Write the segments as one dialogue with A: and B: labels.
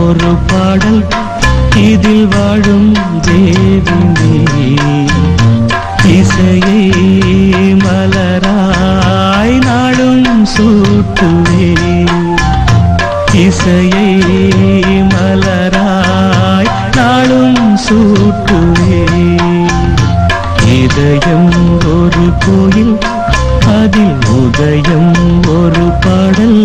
A: ஒரு பாடல் இதில் வாழும் தேவினே இசையை மலராய் நாளும் சூட்டுவே இசையை மலராய் நாளும் சூட்டுவே இதயம் ஒரு கோயில் அதில் உதயம் ஒரு பாடல்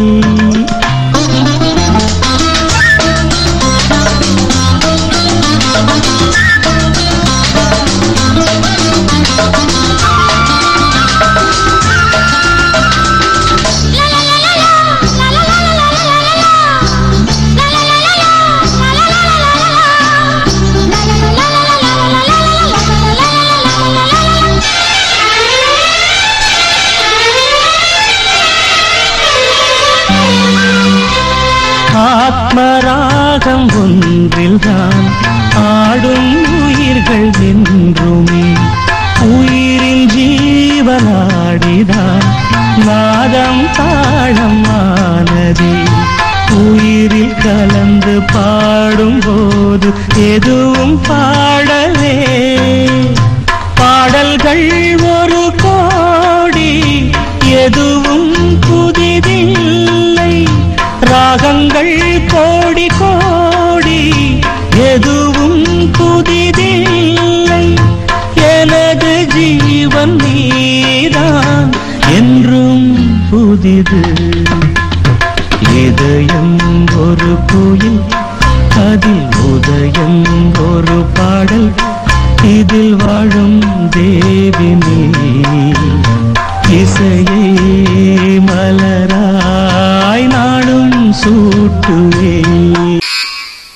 A: ஆத்மராகம் ஒன்றில்தான் ஆடும் உயிர்கள் என்றுமே உயிரில் ஜீவனாடிதான் நாதம் தாளம் ஆனதே உயிரில் கலந்து பாடும்போது எதுவும் பாடலே பாடல்கள் ஒரு கோடி எதுவும் புதிதில்லை ராகங்கள் கோடி கோடி எதுவும் புதிதில்லை எனது ஜீவன் நீதான் என்றும் புதிது இதயம் ஒரு கோயில் அதில் உதயம் ஒரு பாடல் இதில் வாழும் தேவினே இசையை